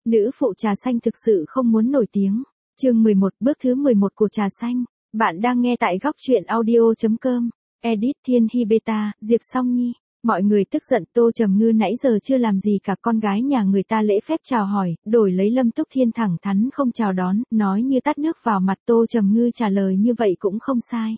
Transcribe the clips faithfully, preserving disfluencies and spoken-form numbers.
Nữ phụ trà xanh thực sự không muốn nổi tiếng. Chương mười một, bước thứ mười một của trà xanh. Bạn đang nghe tại góc truyện audio chấm com. Edit Thiên Hy Beta, Diệp Song Nhi. Mọi người tức giận, Tô Trầm Ngư nãy giờ chưa làm gì cả, con gái nhà người ta lễ phép chào hỏi, đổi lấy Lâm Túc Thiên thẳng thắn không chào đón, nói như tát nước vào mặt. Tô Trầm Ngư trả lời như vậy cũng không sai.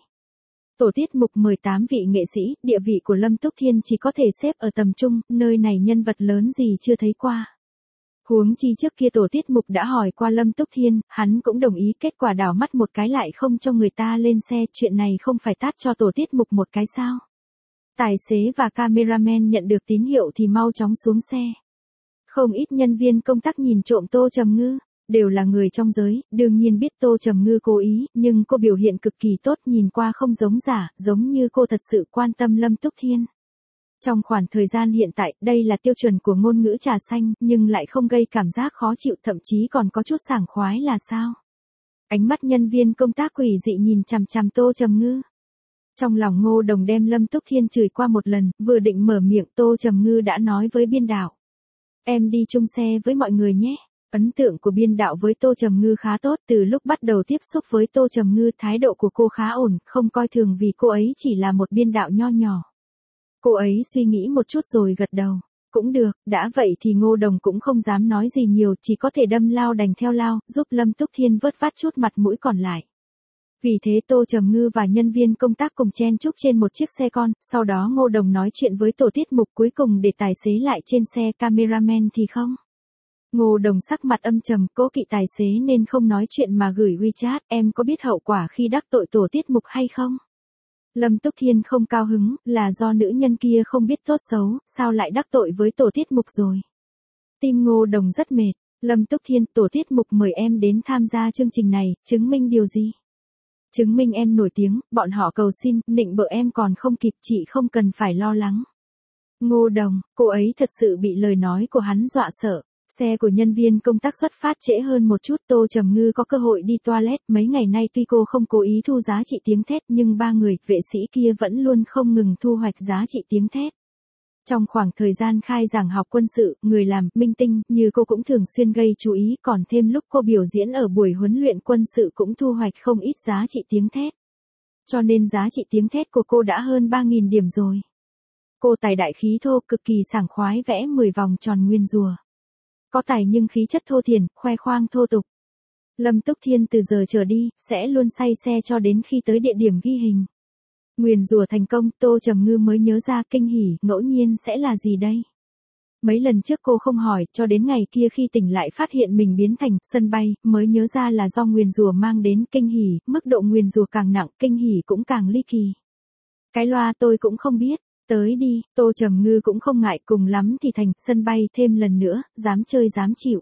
Tổ tiết mục mời tám vị nghệ sĩ, địa vị của Lâm Túc Thiên chỉ có thể xếp ở tầm trung, nơi này nhân vật lớn gì chưa thấy qua. Huống chi trước kia tổ tiết mục đã hỏi qua Lâm Túc Thiên, hắn cũng đồng ý, kết quả đảo mắt một cái lại không cho người ta lên xe, chuyện này không phải tát cho tổ tiết mục một cái sao. Tài xế và cameraman nhận được tín hiệu thì mau chóng xuống xe. Không ít nhân viên công tác nhìn trộm Tô Trầm Ngư, đều là người trong giới, đương nhiên biết Tô Trầm Ngư cố ý, nhưng cô biểu hiện cực kỳ tốt, nhìn qua không giống giả, giống như cô thật sự quan tâm Lâm Túc Thiên. Trong khoảng thời gian hiện tại, đây là tiêu chuẩn của ngôn ngữ trà xanh, nhưng lại không gây cảm giác khó chịu, thậm chí còn có chút sảng khoái là sao? Ánh mắt nhân viên công tác quỷ dị nhìn chằm chằm Tô Trầm Ngư. Trong lòng Ngô Đồng đem Lâm Túc Thiên chửi qua một lần, vừa định mở miệng, Tô Trầm Ngư đã nói với biên đạo. Em đi chung xe với mọi người nhé. Ấn tượng của biên đạo với Tô Trầm Ngư khá tốt, từ lúc bắt đầu tiếp xúc với Tô Trầm Ngư, thái độ của cô khá ổn, không coi thường vì cô ấy chỉ là một biên đạo nho nhỏ. Cô ấy suy nghĩ một chút rồi gật đầu. Cũng được, đã vậy thì Ngô Đồng cũng không dám nói gì nhiều, chỉ có thể đâm lao đành theo lao, giúp Lâm Túc Thiên vớt vát chút mặt mũi còn lại. Vì thế Tô Trầm Ngư và nhân viên công tác cùng chen chúc trên một chiếc xe con, sau đó Ngô Đồng nói chuyện với tổ tiết mục, cuối cùng để tài xế lại trên xe, cameraman thì không. Ngô Đồng sắc mặt âm trầm, cố kỵ tài xế nên không nói chuyện mà gửi WeChat, em có biết hậu quả khi đắc tội tổ tiết mục hay không? Lâm Túc Thiên không cao hứng, là do nữ nhân kia không biết tốt xấu, sao lại đắc tội với tổ tiết mục rồi? Tim Ngô Đồng rất mệt. Lâm Túc Thiên, tổ tiết mục mời em đến tham gia chương trình này, chứng minh điều gì? Chứng minh em nổi tiếng, bọn họ cầu xin, nịnh bợ em còn không kịp, chị không cần phải lo lắng. Ngô Đồng, cô ấy thật sự bị lời nói của hắn dọa sợ. Xe của nhân viên công tác xuất phát trễ hơn một chút, Tô Trầm Ngư có cơ hội đi toilet, mấy ngày nay tuy cô không cố ý thu giá trị tiếng thét, nhưng ba người, vệ sĩ kia vẫn luôn không ngừng thu hoạch giá trị tiếng thét. Trong khoảng thời gian khai giảng học quân sự, người làm, minh tinh, như cô cũng thường xuyên gây chú ý, còn thêm lúc cô biểu diễn ở buổi huấn luyện quân sự cũng thu hoạch không ít giá trị tiếng thét. Cho nên giá trị tiếng thét của cô đã hơn ba nghìn điểm rồi. Cô tài đại khí thô, cực kỳ sảng khoái vẽ mười vòng tròn nguyên rùa. Có tài nhưng khí chất thô thiển, khoe khoang thô tục. Lâm Túc Thiên từ giờ trở đi, sẽ luôn say xe cho đến khi tới địa điểm ghi hình. Nguyền rùa thành công, Tô Trầm Ngư mới nhớ ra, kinh hỉ, ngẫu nhiên sẽ là gì đây? Mấy lần trước cô không hỏi, cho đến ngày kia khi tỉnh lại phát hiện mình biến thành sân bay, mới nhớ ra là do nguyền rùa mang đến, kinh hỉ, mức độ nguyền rùa càng nặng, kinh hỉ cũng càng ly kỳ. Cái loa tôi cũng không biết. Tới đi, Tô Trầm Ngư cũng không ngại, cùng lắm thì thành sân bay thêm lần nữa, dám chơi dám chịu.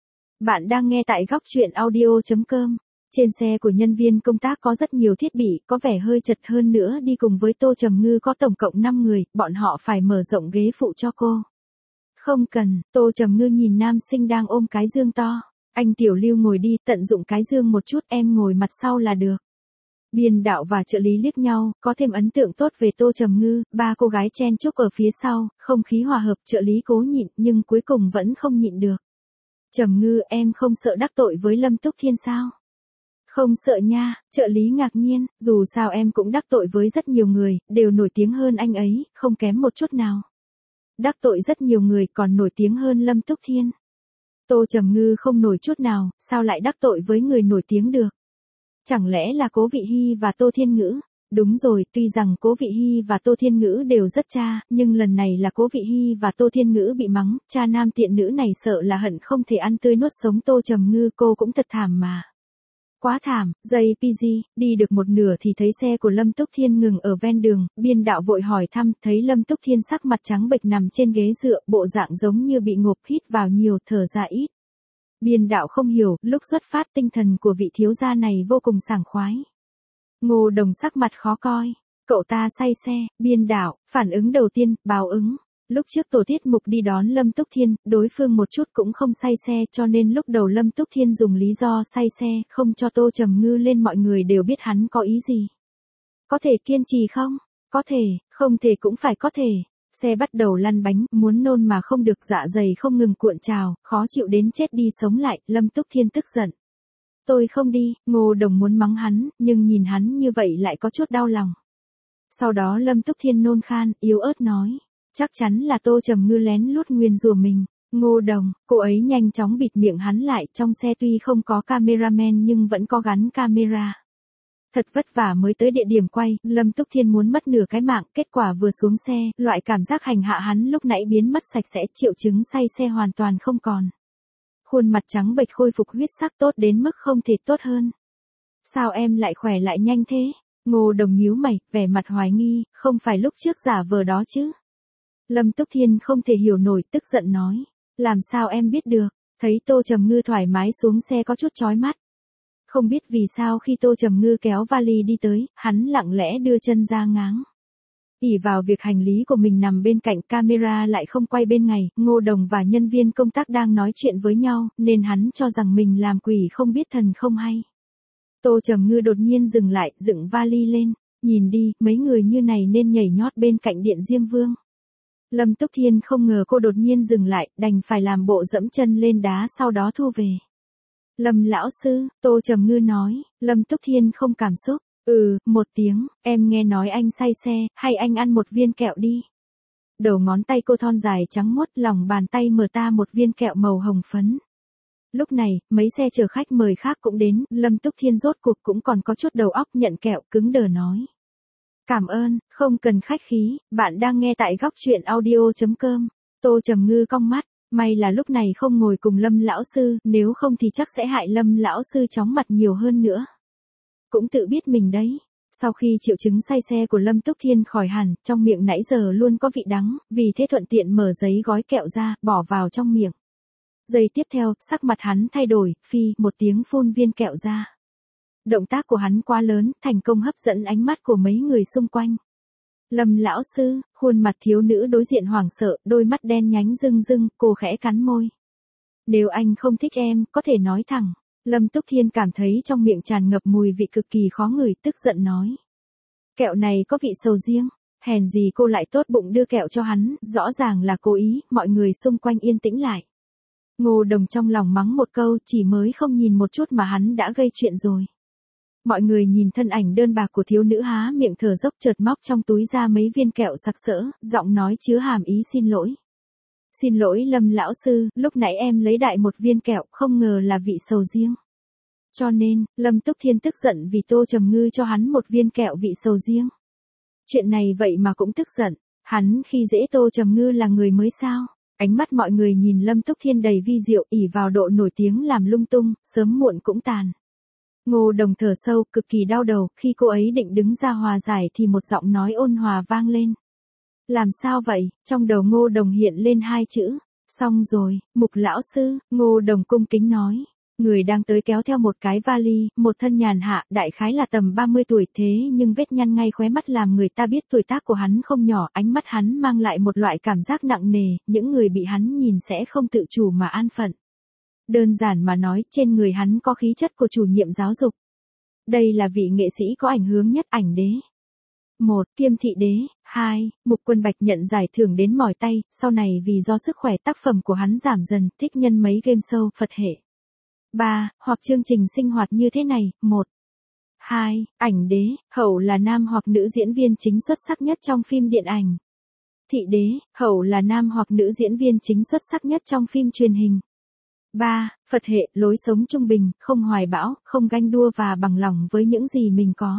Bạn đang nghe tại góc truyện audio chấm com. Trên xe của nhân viên công tác có rất nhiều thiết bị, có vẻ hơi chật, hơn nữa đi cùng với Tô Trầm Ngư có tổng cộng năm người, bọn họ phải mở rộng ghế phụ cho cô. Không cần, Tô Trầm Ngư nhìn nam sinh đang ôm cái dương to. Anh Tiểu Lưu ngồi đi, tận dụng cái dương một chút, em ngồi mặt sau là được. Biên đạo và trợ lý liếc nhau, có thêm ấn tượng tốt về Tô Trầm Ngư, ba cô gái chen chúc ở phía sau, không khí hòa hợp, trợ lý cố nhịn, nhưng cuối cùng vẫn không nhịn được. Trầm Ngư, em không sợ đắc tội với Lâm Túc Thiên sao? Không sợ nha, trợ lý ngạc nhiên, dù sao em cũng đắc tội với rất nhiều người, đều nổi tiếng hơn anh ấy, không kém một chút nào. Đắc tội rất nhiều người còn nổi tiếng hơn Lâm Túc Thiên. Tô Trầm Ngư không nổi chút nào, sao lại đắc tội với người nổi tiếng được? Chẳng lẽ là Cố Vị Hy và Tô Thiên Ngữ? Đúng rồi, tuy rằng Cố Vị Hy và Tô Thiên Ngữ đều rất cha, nhưng lần này là Cố Vị Hy và Tô Thiên Ngữ bị mắng, cha nam tiện nữ này sợ là hận không thể ăn tươi nuốt sống Tô Trầm Ngư, cô cũng thật thảm mà. Quá thảm, giây pê giê, đi được một nửa thì thấy xe của Lâm Túc Thiên ngừng ở ven đường, biên đạo vội hỏi thăm, thấy Lâm Túc Thiên sắc mặt trắng bệch nằm trên ghế dựa, bộ dạng giống như bị ngộp, hít vào nhiều, thở ra ít. Biên đạo không hiểu, lúc xuất phát tinh thần của vị thiếu gia này vô cùng sảng khoái. Ngô Đồng sắc mặt khó coi, cậu ta say xe, biên đạo, phản ứng đầu tiên, báo ứng. Lúc trước tổ tiết mục đi đón Lâm Túc Thiên, đối phương một chút cũng không say xe, cho nên lúc đầu Lâm Túc Thiên dùng lý do say xe, không cho Tô Trầm Ngư lên, mọi người đều biết hắn có ý gì. Có thể kiên trì không? Có thể, không thể cũng phải có thể. Xe bắt đầu lăn bánh, muốn nôn mà không được, dạ dày không ngừng cuộn trào, khó chịu đến chết đi sống lại, Lâm Túc Thiên tức giận. Tôi không đi, Ngô Đồng muốn mắng hắn, nhưng nhìn hắn như vậy lại có chút đau lòng. Sau đó Lâm Túc Thiên nôn khan, yếu ớt nói. Chắc chắn là Tô Trầm Ngư lén lút nguyền rủa mình. Ngô Đồng, cô ấy nhanh chóng bịt miệng hắn lại, trong xe tuy không có cameraman nhưng vẫn có gắn camera. Thật vất vả mới tới địa điểm quay, Lâm Túc Thiên muốn mất nửa cái mạng, kết quả vừa xuống xe, loại cảm giác hành hạ hắn lúc nãy biến mất sạch sẽ, triệu chứng say xe hoàn toàn không còn. Khuôn mặt trắng bệch khôi phục huyết sắc tốt đến mức không thể tốt hơn. Sao em lại khỏe lại nhanh thế? Ngô Đồng nhíu mày, vẻ mặt hoài nghi, không phải lúc trước giả vờ đó chứ? Lâm Túc Thiên không thể hiểu nổi, tức giận nói. Làm sao em biết được? Thấy Tô Trầm Ngư thoải mái xuống xe có chút chói mắt. Không biết vì sao khi Tô Trầm Ngư kéo vali đi tới, hắn lặng lẽ đưa chân ra ngáng. ỷ vào việc hành lý của mình nằm bên cạnh, camera lại không quay bên này, Ngô Đồng và nhân viên công tác đang nói chuyện với nhau, nên hắn cho rằng mình làm quỷ không biết thần không hay. Tô Trầm Ngư đột nhiên dừng lại, dựng vali lên, nhìn đi, mấy người như này nên nhảy nhót bên cạnh Điện Diêm Vương. Lâm Túc Thiên không ngờ cô đột nhiên dừng lại, đành phải làm bộ dẫm chân lên đá sau đó thu về. Lâm lão sư, Tô Trầm Ngư nói, Lâm Túc Thiên không cảm xúc. Ừ, một tiếng, em nghe nói anh say xe, hay anh ăn một viên kẹo đi. Đầu ngón tay cô thon dài trắng muốt, lòng bàn tay mở ta một viên kẹo màu hồng phấn. Lúc này, mấy xe chở khách mời khác cũng đến, Lâm Túc Thiên rốt cuộc cũng còn có chút đầu óc, nhận kẹo, cứng đờ nói. Cảm ơn, không cần khách khí, bạn đang nghe tại góc truyện audio chấm com. Tô Trầm Ngư cong mắt, may là lúc này không ngồi cùng Lâm lão sư, nếu không thì chắc sẽ hại Lâm lão sư chóng mặt nhiều hơn nữa. Cũng tự biết mình đấy. Sau khi triệu chứng say xe của Lâm Túc Thiên khỏi hẳn, trong miệng nãy giờ luôn có vị đắng, vì thế thuận tiện mở giấy gói kẹo ra, bỏ vào trong miệng. Giây tiếp theo, sắc mặt hắn thay đổi, phi, một tiếng phun viên kẹo ra. Động tác của hắn quá lớn, thành công hấp dẫn ánh mắt của mấy người xung quanh. Lâm lão sư, khuôn mặt thiếu nữ đối diện hoảng sợ, đôi mắt đen nhánh rưng rưng, cô khẽ cắn môi. Nếu anh không thích em, có thể nói thẳng. Lâm Túc Thiên cảm thấy trong miệng tràn ngập mùi vị cực kỳ khó ngửi, tức giận nói. Kẹo này có vị sầu riêng, hèn gì cô lại tốt bụng đưa kẹo cho hắn, rõ ràng là cố ý, mọi người xung quanh yên tĩnh lại. Ngô Đồng trong lòng mắng một câu, chỉ mới không nhìn một chút mà hắn đã gây chuyện rồi. Mọi người nhìn thân ảnh đơn bạc của thiếu nữ há miệng thở dốc, chợt móc trong túi ra mấy viên kẹo sặc sỡ, giọng nói chứa hàm ý xin lỗi. Xin lỗi Lâm lão sư, lúc nãy em lấy đại một viên kẹo, không ngờ là vị sầu riêng. Cho nên, Lâm Túc Thiên tức giận vì Tô Trầm Ngư cho hắn một viên kẹo vị sầu riêng. Chuyện này vậy mà cũng tức giận, hắn khi dễ Tô Trầm Ngư là người mới sao? Ánh mắt mọi người nhìn Lâm Túc Thiên đầy vi diệu, ỷ vào độ nổi tiếng làm lung tung, sớm muộn cũng tàn. Ngô Đồng thở sâu, cực kỳ đau đầu, khi cô ấy định đứng ra hòa giải thì một giọng nói ôn hòa vang lên. Làm sao vậy? Trong đầu Ngô Đồng hiện lên hai chữ. Xong rồi, Mục lão sư, Ngô Đồng cung kính nói. Người đang tới kéo theo một cái vali, một thân nhàn hạ, đại khái là tầm ba mươi tuổi, thế nhưng vết nhăn ngay khóe mắt làm người ta biết tuổi tác của hắn không nhỏ, ánh mắt hắn mang lại một loại cảm giác nặng nề, những người bị hắn nhìn sẽ không tự chủ mà an phận. Đơn giản mà nói, trên người hắn có khí chất của chủ nhiệm giáo dục. Đây là vị nghệ sĩ có ảnh hưởng nhất, ảnh đế. một. Kiêm thị đế. hai. Mục Quân Bạch nhận giải thưởng đến mỏi tay, sau này vì do sức khỏe tác phẩm của hắn giảm dần, thích nhân mấy game show, Phật hệ. ba. Hoặc chương trình sinh hoạt như thế này. một. hai. Ảnh đế, hậu là nam hoặc nữ diễn viên chính xuất sắc nhất trong phim điện ảnh. Thị đế, hậu là nam hoặc nữ diễn viên chính xuất sắc nhất trong phim truyền hình. ba. Phật hệ, lối sống trung bình, không hoài bão, không ganh đua và bằng lòng với những gì mình có.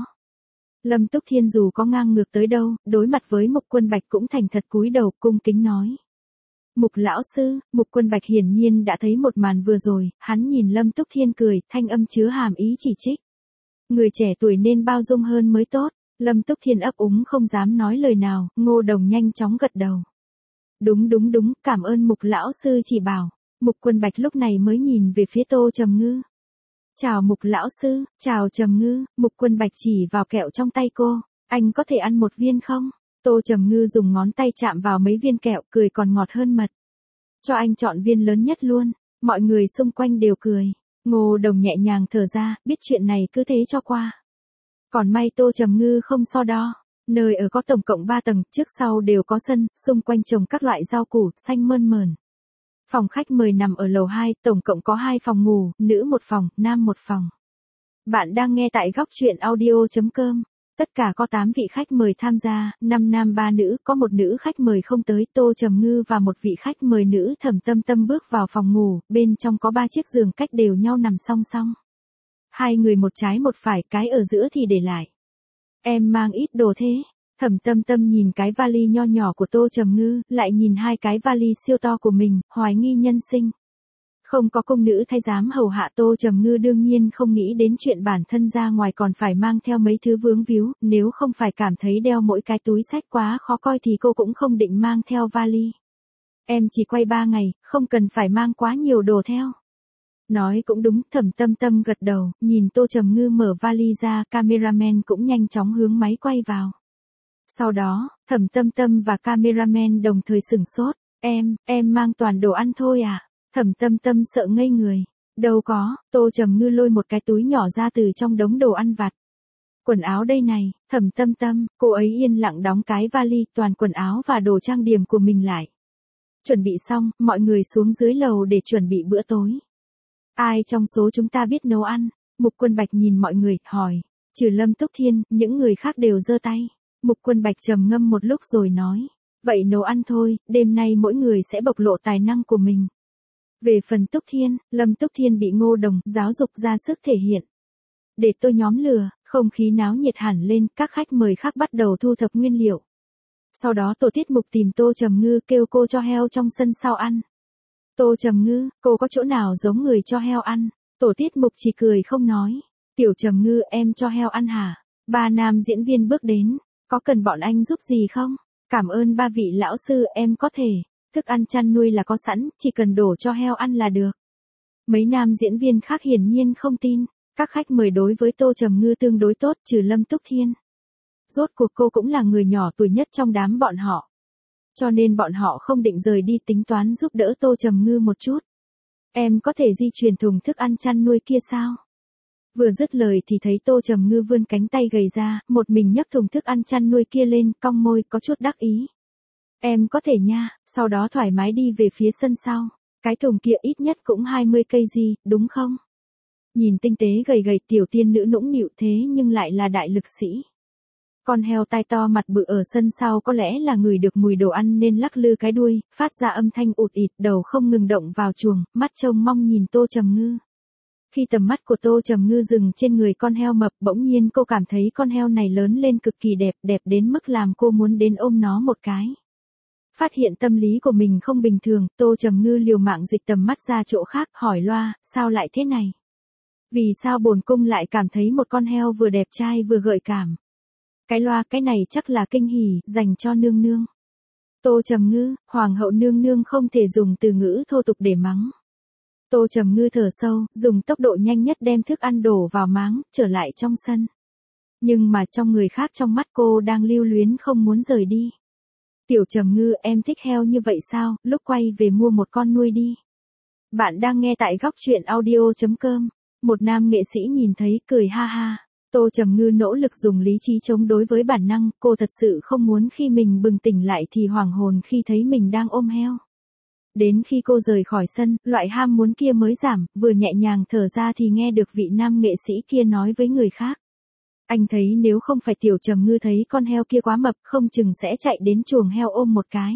Lâm Túc Thiên dù có ngang ngược tới đâu, đối mặt với Mục Quân Bạch cũng thành thật cúi đầu, cung kính nói. Mục lão sư, Mục Quân Bạch hiển nhiên đã thấy một màn vừa rồi, hắn nhìn Lâm Túc Thiên cười, thanh âm chứa hàm ý chỉ trích. Người trẻ tuổi nên bao dung hơn mới tốt. Lâm Túc Thiên ấp úng không dám nói lời nào, Ngô Đồng nhanh chóng gật đầu. Đúng đúng đúng, cảm ơn Mục lão sư chỉ bảo. Mục Quân Bạch lúc này mới nhìn về phía Tô Trầm Ngư. Chào Mục lão sư, chào Trầm Ngư, Mục Quân Bạch chỉ vào kẹo trong tay cô. Anh có thể ăn một viên không? Tô Trầm Ngư dùng ngón tay chạm vào mấy viên kẹo, cười còn ngọt hơn mật. Cho anh chọn viên lớn nhất luôn. Mọi người xung quanh đều cười. Ngô Đồng nhẹ nhàng thở ra, biết chuyện này cứ thế cho qua. Còn may Tô Trầm Ngư không so đo. Nơi ở có tổng cộng ba tầng, trước sau đều có sân, xung quanh trồng các loại rau củ, xanh mơn mởn. Phòng khách mời nằm ở lầu hai, tổng cộng có hai phòng ngủ, nữ một phòng, nam một phòng. Bạn đang nghe tại góc chuyện audio chấm com. Tất cả có tám vị khách mời tham gia, năm nam ba nữ, có một nữ khách mời không tới, Tô Trầm Ngư và một vị khách mời nữ Thẩm Tâm Tâm bước vào phòng ngủ, bên trong có ba chiếc giường cách đều nhau nằm song song. Hai người một trái một phải, cái ở giữa thì để lại. Em mang ít đồ thế. Thẩm Tâm Tâm nhìn cái vali nho nhỏ của Tô Trầm Ngư, lại nhìn hai cái vali siêu to của mình, hoài nghi nhân sinh. Không có công nữ thay giám hầu hạ, Tô Trầm Ngư đương nhiên không nghĩ đến chuyện bản thân ra ngoài còn phải mang theo mấy thứ vướng víu, nếu không phải cảm thấy đeo mỗi cái túi xách quá khó coi thì cô cũng không định mang theo vali. Em chỉ quay ba ngày, không cần phải mang quá nhiều đồ theo. Nói cũng đúng, Thẩm Tâm Tâm gật đầu, nhìn Tô Trầm Ngư mở vali ra, cameraman cũng nhanh chóng hướng máy quay vào. Sau đó, Thẩm Tâm Tâm và cameraman đồng thời sửng sốt, em, em mang toàn đồ ăn thôi à? Thẩm Tâm Tâm sợ ngây người. Đâu có, Tô Trầm Ngư lôi một cái túi nhỏ ra từ trong đống đồ ăn vặt. Quần áo đây này, Thẩm Tâm Tâm, cô ấy yên lặng đóng cái vali, toàn quần áo và đồ trang điểm của mình lại. Chuẩn bị xong, mọi người xuống dưới lầu để chuẩn bị bữa tối. Ai trong số chúng ta biết nấu ăn? Mục Quân Bạch nhìn mọi người, hỏi. Trừ Lâm Túc Thiên, những người khác đều giơ tay. Mục Quân Bạch trầm ngâm một lúc rồi nói. Vậy nấu ăn thôi, đêm nay mỗi người sẽ bộc lộ tài năng của mình. Về phần Túc Thiên, Lâm Túc Thiên bị Ngô Đồng giáo dục ra sức thể hiện. Để tôi nhóm lửa, không khí náo nhiệt hẳn lên, các khách mời khác bắt đầu thu thập nguyên liệu. Sau đó tổ tiết mục tìm Tô Trầm Ngư kêu cô cho heo trong sân sau ăn. Tô Trầm Ngư, cô có chỗ nào giống người cho heo ăn? Tổ tiết mục chỉ cười không nói. Tiểu Trầm Ngư, em cho heo ăn hả? Ba nam diễn viên bước đến. Có cần bọn anh giúp gì không? Cảm ơn ba vị lão sư, em có thể. Thức ăn chăn nuôi là có sẵn, chỉ cần đổ cho heo ăn là được. Mấy nam diễn viên khác hiển nhiên không tin. Các khách mời đối với Tô Trầm Ngư tương đối tốt, trừ Lâm Túc Thiên. Rốt cuộc cô cũng là người nhỏ tuổi nhất trong đám bọn họ. Cho nên bọn họ không định rời đi, tính toán giúp đỡ Tô Trầm Ngư một chút. Em có thể di chuyển thùng thức ăn chăn nuôi kia sao? Vừa dứt lời thì thấy Tô Trầm Ngư vươn cánh tay gầy ra, một mình nhấc thùng thức ăn chăn nuôi kia lên, cong môi, có chút đắc ý. Em có thể nha, sau đó thoải mái đi về phía sân sau. Cái thùng kia ít nhất cũng hai mươi cây gì, đúng không? Nhìn tinh tế gầy gầy tiểu tiên nữ nũng nịu thế nhưng lại là đại lực sĩ. Con heo tai to mặt bự ở sân sau có lẽ là ngửi được mùi đồ ăn nên lắc lư cái đuôi, phát ra âm thanh ụt ịt, đầu không ngừng động vào chuồng, mắt trông mong nhìn Tô Trầm Ngư. Khi tầm mắt của Tô Trầm Ngư dừng trên người con heo mập, bỗng nhiên cô cảm thấy con heo này lớn lên cực kỳ đẹp, đẹp đến mức làm cô muốn đến ôm nó một cái. Phát hiện tâm lý của mình không bình thường, Tô Trầm Ngư liều mạng dịch tầm mắt ra chỗ khác, hỏi loa, sao lại thế này? Vì sao bổn cung lại cảm thấy một con heo vừa đẹp trai vừa gợi cảm? Cái loa, cái này chắc là kinh hỉ, dành cho nương nương. Tô Trầm Ngư, hoàng hậu nương nương không thể dùng từ ngữ thô tục để mắng. Tô Trầm Ngư thở sâu, dùng tốc độ nhanh nhất đem thức ăn đổ vào máng, trở lại trong sân. Nhưng mà trong người khác trong mắt cô đang lưu luyến không muốn rời đi. Tiểu Trầm Ngư, em thích heo như vậy sao, lúc quay về mua một con nuôi đi. Bạn đang nghe tại góc chuyện audio chấm com. Một nam nghệ sĩ nhìn thấy, cười ha ha. Tô Trầm Ngư nỗ lực dùng lý trí chống đối với bản năng, cô thật sự không muốn khi mình bừng tỉnh lại thì hoảng hồn khi thấy mình đang ôm heo. Đến khi cô rời khỏi sân, loại ham muốn kia mới giảm, vừa nhẹ nhàng thở ra thì nghe được vị nam nghệ sĩ kia nói với người khác. Anh thấy nếu không phải Tiểu Trầm Ngư thấy con heo kia quá mập, không chừng sẽ chạy đến chuồng heo ôm một cái.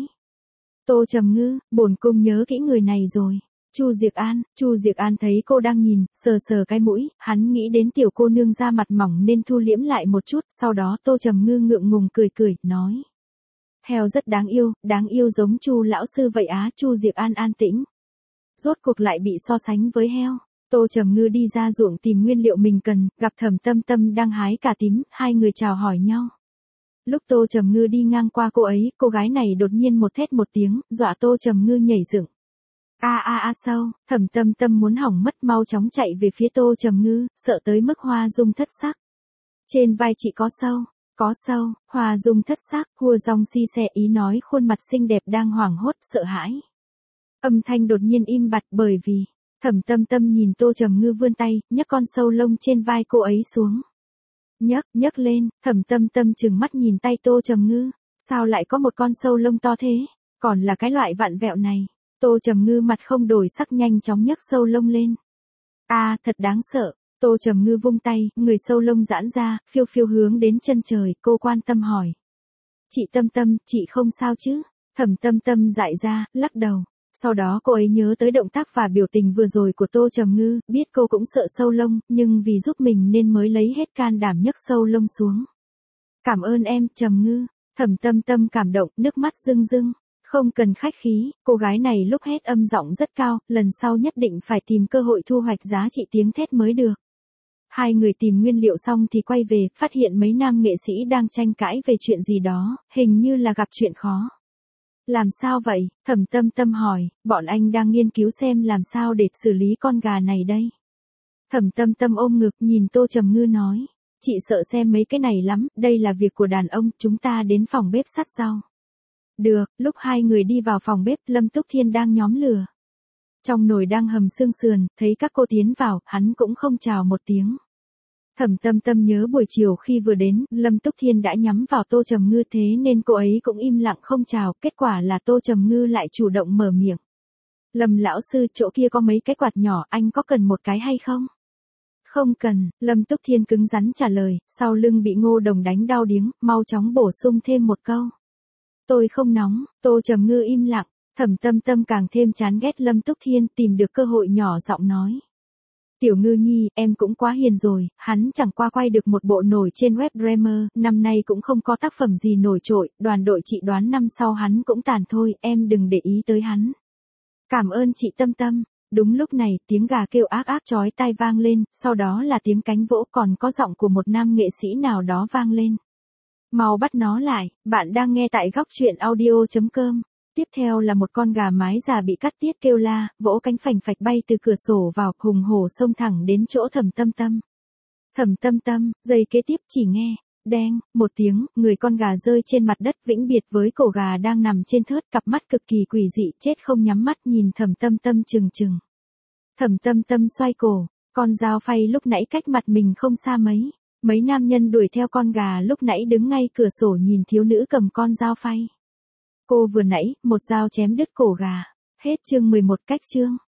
Tô Trầm Ngư, bổn cung nhớ kỹ người này rồi. Chu Diệc An, Chu Diệc An thấy cô đang nhìn, sờ sờ cái mũi, hắn nghĩ đến tiểu cô nương da mặt mỏng nên thu liễm lại một chút, sau đó Tô Trầm Ngư ngượng ngùng cười cười, nói. Heo rất đáng yêu, đáng yêu giống Chu lão sư vậy á. Chu Diệc An an tĩnh. Rốt cuộc lại bị so sánh với heo. Tô Trầm Ngư đi ra ruộng tìm nguyên liệu mình cần, gặp Thẩm Tâm Tâm đang hái cà tím, hai người chào hỏi nhau. Lúc Tô Trầm Ngư đi ngang qua cô ấy, cô gái này đột nhiên một thét một tiếng, dọa Tô Trầm Ngư nhảy dựng. A a a sao, Thẩm Tâm Tâm muốn hỏng mất, mau chóng chạy về phía Tô Trầm Ngư, sợ tới mức Hoa Dung thất sắc. Trên vai chị có sâu, có sâu, Hoa Dung thất sắc, hùa dòng si xẻ ý nói, khuôn mặt xinh đẹp đang hoảng hốt, sợ hãi. Âm thanh đột nhiên im bặt bởi vì, Thẩm Tâm Tâm nhìn Tô Trầm Ngư vươn tay, nhấc con sâu lông trên vai cô ấy xuống. Nhấc, nhấc lên, Thẩm Tâm Tâm trừng mắt nhìn tay Tô Trầm Ngư, sao lại có một con sâu lông to thế, còn là cái loại vặn vẹo này. Tô Trầm Ngư mặt không đổi sắc nhanh chóng nhấc sâu lông lên. A, à, thật đáng sợ. Tô Trầm Ngư vung tay, người sâu lông giãn ra, phiêu phiêu hướng đến chân trời, cô quan tâm hỏi. Chị Tâm Tâm, chị không sao chứ? Thẩm Tâm Tâm dại ra, lắc đầu. Sau đó cô ấy nhớ tới động tác và biểu tình vừa rồi của Tô Trầm Ngư, biết cô cũng sợ sâu lông, nhưng vì giúp mình nên mới lấy hết can đảm nhấc sâu lông xuống. Cảm ơn em, Trầm Ngư. Thẩm Tâm Tâm cảm động, nước mắt rưng rưng. Không cần khách khí, cô gái này lúc hét âm giọng rất cao, lần sau nhất định phải tìm cơ hội thu hoạch giá trị tiếng thét mới được. Hai người tìm nguyên liệu xong thì quay về, phát hiện mấy nam nghệ sĩ đang tranh cãi về chuyện gì đó, hình như là gặp chuyện khó. Làm sao vậy? Thẩm Tâm Tâm hỏi, bọn anh đang nghiên cứu xem làm sao để xử lý con gà này đây. Thẩm Tâm Tâm ôm ngực nhìn Tô Trầm Ngư nói, chị sợ xem mấy cái này lắm, đây là việc của đàn ông, chúng ta đến phòng bếp sắt rau. Được, lúc hai người đi vào phòng bếp, Lâm Túc Thiên đang nhóm lửa. Trong nồi đang hầm xương sườn, thấy các cô tiến vào, hắn cũng không chào một tiếng. Thẩm Tâm Tâm nhớ buổi chiều khi vừa đến, Lâm Túc Thiên đã nhắm vào Tô Trầm Ngư thế nên cô ấy cũng im lặng không chào, kết quả là Tô Trầm Ngư lại chủ động mở miệng. Lâm lão sư, chỗ kia có mấy cái quạt nhỏ, anh có cần một cái hay không? Không cần, Lâm Túc Thiên cứng rắn trả lời, sau lưng bị Ngô Đồng đánh đau điếng, mau chóng bổ sung thêm một câu. Tôi không nóng. Tô Trầm Ngư im lặng, Thẩm Tâm Tâm càng thêm chán ghét Lâm Túc Thiên, tìm được cơ hội nhỏ giọng nói. Tiểu Ngư nhi, em cũng quá hiền rồi, hắn chẳng qua quay được một bộ nổi trên web Dreamer, năm nay cũng không có tác phẩm gì nổi trội, đoàn đội chị đoán năm sau hắn cũng tàn thôi, em đừng để ý tới hắn. Cảm ơn chị Tâm Tâm. Đúng lúc này, tiếng gà kêu ác ác chói tai vang lên, sau đó là tiếng cánh vỗ còn có giọng của một nam nghệ sĩ nào đó vang lên. Mau bắt nó lại, bạn đang nghe tại góc truyện audio chấm com. Tiếp theo là một con gà mái già bị cắt tiết kêu la, vỗ cánh phành phạch bay từ cửa sổ vào, hùng hổ xông thẳng đến chỗ Thẩm Tâm Tâm. Thẩm Tâm Tâm, giây kế tiếp chỉ nghe, đeng, một tiếng, người con gà rơi trên mặt đất vĩnh biệt với cổ gà đang nằm trên thớt, cặp mắt cực kỳ quỷ dị, chết không nhắm mắt nhìn Thẩm Tâm Tâm chừng chừng. Thẩm Tâm Tâm xoay cổ, con dao phay lúc nãy cách mặt mình không xa mấy. Mấy nam nhân đuổi theo con gà lúc nãy đứng ngay cửa sổ nhìn thiếu nữ cầm con dao phay. Cô vừa nãy, một dao chém đứt cổ gà. Hết chương mười một cách chương.